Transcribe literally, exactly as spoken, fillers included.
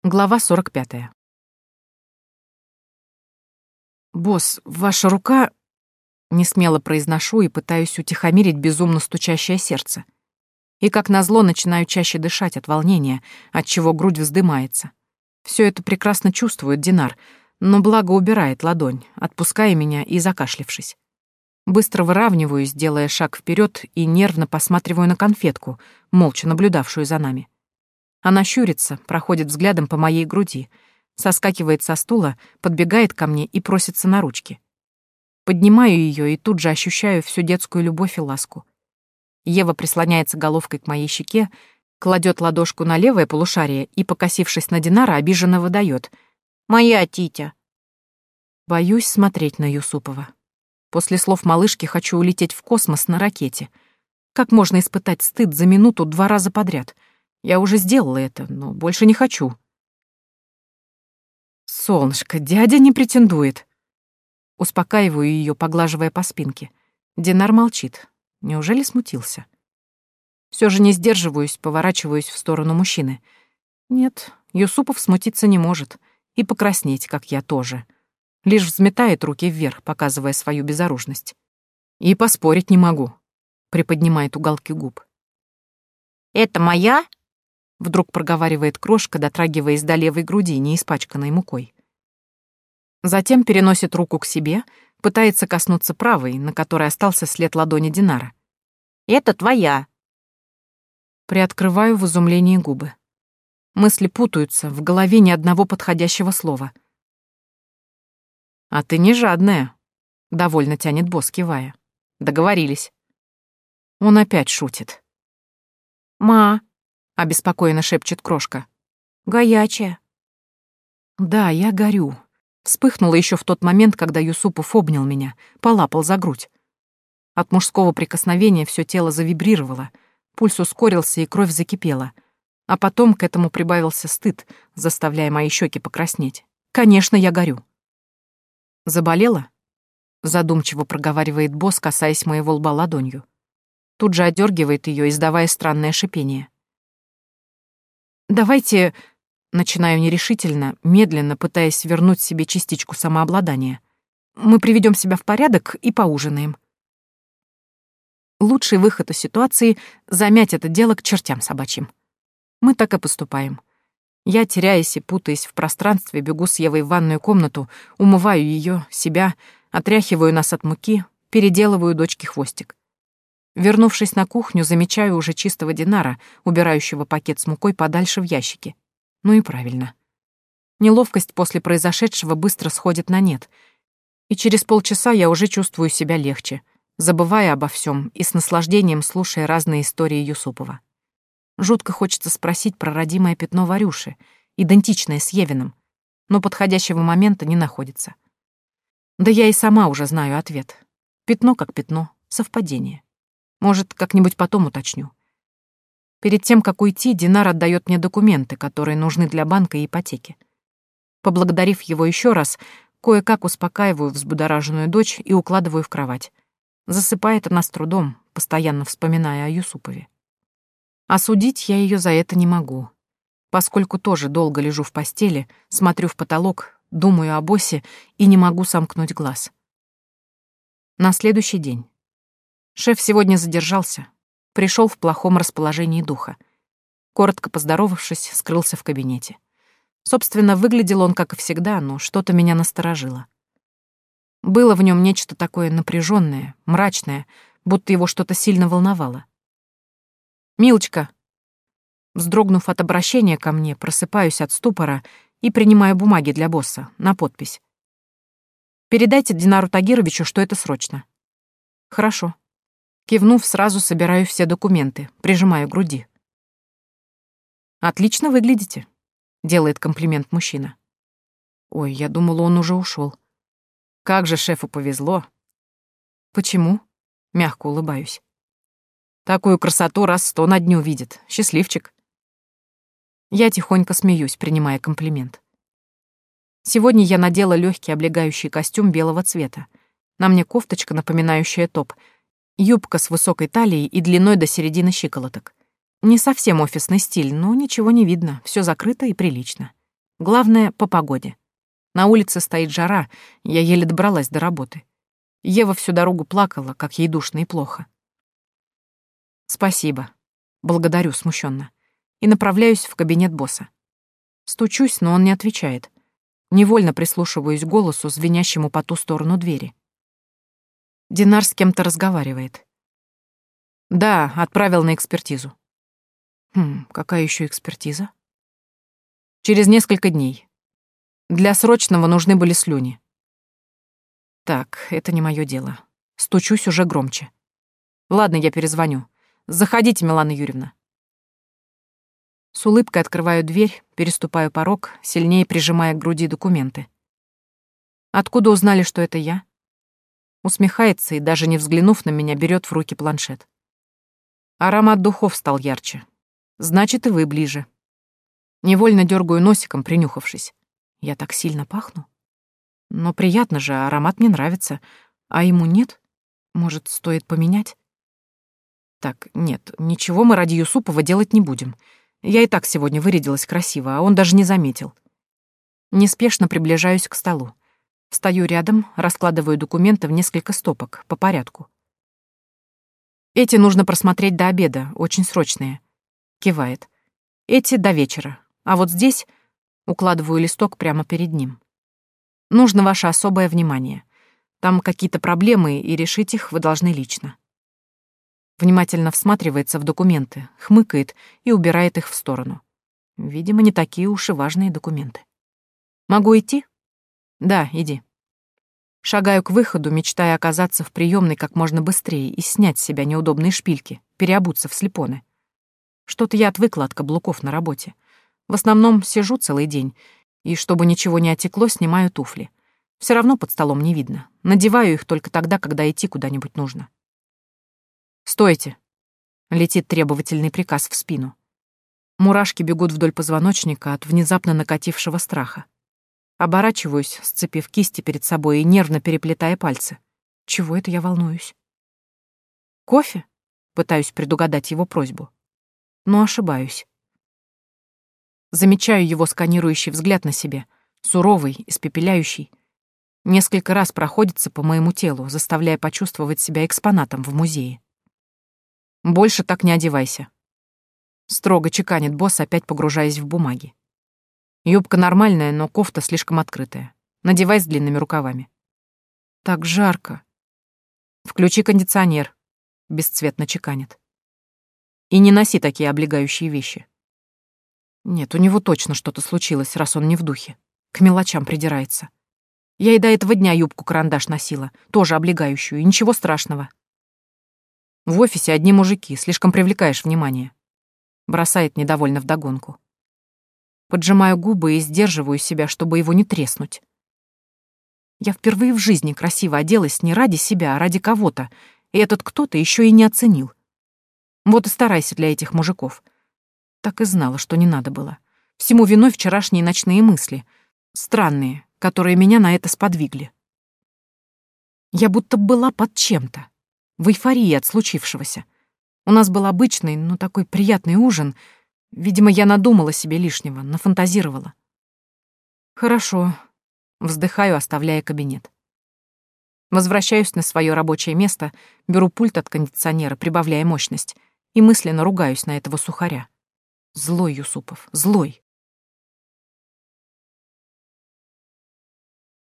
Глава сорок пятая. «Босс, ваша рука...» Несмело произношу и пытаюсь утихомирить безумно стучащее сердце. И как назло начинаю чаще дышать от волнения, отчего грудь вздымается. Все это прекрасно чувствует Динар, но благо убирает ладонь, отпуская меня и закашлившись. Быстро выравниваюсь, делая шаг вперед и нервно посматриваю на конфетку, молча наблюдавшую за нами. Она щурится, проходит взглядом по моей груди, соскакивает со стула, подбегает ко мне и просится на ручки. Поднимаю ее и тут же ощущаю всю детскую любовь и ласку. Ева прислоняется головкой к моей щеке, кладет ладошку на левое полушарие и, покосившись на Динара, обиженно выдает: «Моя титя». Боюсь смотреть на Юсупова. После слов малышки хочу улететь в космос на ракете. Как можно испытать стыд за минуту два раза подряд? Я уже сделала это, но больше не хочу. «Солнышко, дядя не претендует». Успокаиваю ее, поглаживая по спинке. Динар молчит. Неужели смутился? Все же не сдерживаюсь, поворачиваюсь в сторону мужчины. Нет, Юсупов смутиться не может. И покраснеть, как я, тоже. Лишь взметает руки вверх, показывая свою безоружность. «И поспорить не могу», — приподнимает уголки губ. «Это моя?» — вдруг проговаривает крошка, дотрагиваясь до левой груди, не испачканной мукой. Затем переносит руку к себе, пытается коснуться правой, на которой остался след ладони Динара. «Это твоя». Приоткрываю в изумлении губы. Мысли путаются, в голове ни одного подходящего слова. «А ты не жадная», — довольно тянет босс, кивая. «Договорились». Он опять шутит. «Ма», — обеспокоенно шепчет крошка. «Горячая». Да, я горю. Вспыхнула еще в тот момент, когда Юсупов обнял меня, полапал за грудь. От мужского прикосновения все тело завибрировало, пульс ускорился и кровь закипела. А потом к этому прибавился стыд, заставляя мои щеки покраснеть. Конечно, я горю. «Заболела?» — задумчиво проговаривает босс, касаясь моего лба ладонью. Тут же одергивает ее, издавая странное шипение. «Давайте...» — начинаю нерешительно, медленно пытаясь вернуть себе частичку самообладания. «Мы приведем себя в порядок и поужинаем». Лучший выход из ситуации — замять это дело к чертям собачьим. Мы так и поступаем. Я, теряясь и путаясь в пространстве, бегу с Евой в ванную комнату, умываю ее, себя, отряхиваю нас от муки, переделываю дочке хвостик. Вернувшись на кухню, замечаю уже чистого Динара, убирающего пакет с мукой подальше в ящике. Ну и правильно. Неловкость после произошедшего быстро сходит на нет, и через полчаса я уже чувствую себя легче, забывая обо всем и с наслаждением слушая разные истории Юсупова. Жутко хочется спросить про родимое пятно Варюши, идентичное с Евиным, но подходящего момента не находится. Да я и сама уже знаю ответ. Пятно как пятно, совпадение. Может, как-нибудь потом уточню. Перед тем, как уйти, Динар отдает мне документы, которые нужны для банка и ипотеки. Поблагодарив его еще раз, кое-как успокаиваю взбудораженную дочь и укладываю в кровать. Засыпает она с трудом, постоянно вспоминая о Юсупове. Осудить я ее за это не могу, поскольку тоже долго лежу в постели, смотрю в потолок, думаю о боссе и не могу сомкнуть глаз. На следующий день. Шеф сегодня задержался, пришел в плохом расположении духа. Коротко поздоровавшись, скрылся в кабинете. Собственно, выглядел он, как и всегда, но что-то меня насторожило. Было в нем нечто такое напряженное, мрачное, будто его что-то сильно волновало. «Милочка!» Вздрогнув от обращения ко мне, просыпаюсь от ступора и принимаю бумаги для босса на подпись. «Передайте Динару Тагировичу, что это срочно». «Хорошо». Кивнув, сразу собираю все документы, прижимаю к груди. «Отлично выглядите», — делает комплимент мужчина. Ой, я думала, он уже ушел. Как же шефу повезло. «Почему?» — мягко улыбаюсь. «Такую красоту раз сто на дню видит. Счастливчик». Я тихонько смеюсь, принимая комплимент. Сегодня я надела легкий облегающий костюм белого цвета. На мне кофточка, напоминающая топ, юбка с высокой талией и длиной до середины щиколоток. Не совсем офисный стиль, но ничего не видно, все закрыто и прилично. Главное, по погоде. На улице стоит жара, я еле добралась до работы. Ева всю дорогу плакала, как ей душно и плохо. Спасибо. Благодарю смущенно. И направляюсь в кабинет босса. Стучусь, но он не отвечает. Невольно прислушиваюсь к голосу, звенящему по ту сторону двери. Динар с кем-то разговаривает. Да, отправил на экспертизу. Хм, какая еще экспертиза? Через несколько дней. Для срочного нужны были слюни. Так, это не мое дело. Стучусь уже громче. Ладно, я перезвоню. Заходите, Милана Юрьевна. С улыбкой открываю дверь, переступаю порог, сильнее прижимая к груди документы. Откуда узнали, что это я? Усмехается и, даже не взглянув на меня, берет в руки планшет. Аромат духов стал ярче. Значит, и вы ближе. Невольно дергаю носиком, принюхавшись. Я так сильно пахну. Но приятно же, аромат мне нравится. А ему нет? Может, стоит поменять? Так, нет, ничего мы ради Юсупова делать не будем. Я и так сегодня вырядилась красиво, а он даже не заметил. Неспешно приближаюсь к столу. Встаю рядом, раскладываю документы в несколько стопок, по порядку. Эти нужно просмотреть до обеда, очень срочные. Кивает. Эти до вечера. А вот здесь укладываю листок прямо перед ним. Нужно ваше особое внимание. Там какие-то проблемы, и решить их вы должны лично. Внимательно всматривается в документы, хмыкает и убирает их в сторону. Видимо, не такие уж и важные документы. Могу идти? Да, иди. Шагаю к выходу, мечтая оказаться в приемной как можно быстрее и снять с себя неудобные шпильки, переобуться в слепоны. Что-то я отвыкла от каблуков на работе. В основном сижу целый день, и, чтобы ничего не отекло, снимаю туфли. Все равно под столом не видно. Надеваю их только тогда, когда идти куда-нибудь нужно. «Стойте!» — летит требовательный приказ в спину. Мурашки бегут вдоль позвоночника от внезапно накатившего страха. Оборачиваюсь, сцепив кисти перед собой и нервно переплетая пальцы. Чего это я волнуюсь? «Кофе?» — пытаюсь предугадать его просьбу. Но ошибаюсь. Замечаю его сканирующий взгляд на себе, суровый, испепеляющий. Несколько раз проходится по моему телу, заставляя почувствовать себя экспонатом в музее. «Больше так не одевайся», — строго чеканит босс, опять погружаясь в бумаги. «Юбка нормальная, но кофта слишком открытая. Надевай с длинными рукавами». «Так жарко». «Включи кондиционер», — бесцветно чеканит. «И не носи такие облегающие вещи». Нет, у него точно что-то случилось, раз он не в духе. К мелочам придирается. Я и до этого дня юбку-карандаш носила, тоже облегающую, и ничего страшного. В офисе одни мужики, слишком привлекаешь внимание. Бросает недовольно вдогонку. Поджимаю губы и сдерживаю себя, чтобы его не треснуть. Я впервые в жизни красиво оделась не ради себя, а ради кого-то, и этот кто-то еще и не оценил. Вот и старайся для этих мужиков. Так и знала, что не надо было. Всему виной вчерашние ночные мысли. Странные, которые меня на это сподвигли. Я будто была под чем-то. В эйфории от случившегося. У нас был обычный, но такой приятный ужин. Видимо, я надумала себе лишнего, нафантазировала. Хорошо. Вздыхаю, оставляя кабинет. Возвращаюсь на свое рабочее место, беру пульт от кондиционера, прибавляя мощность, и мысленно ругаюсь на этого сухаря. Злой Юсупов, злой.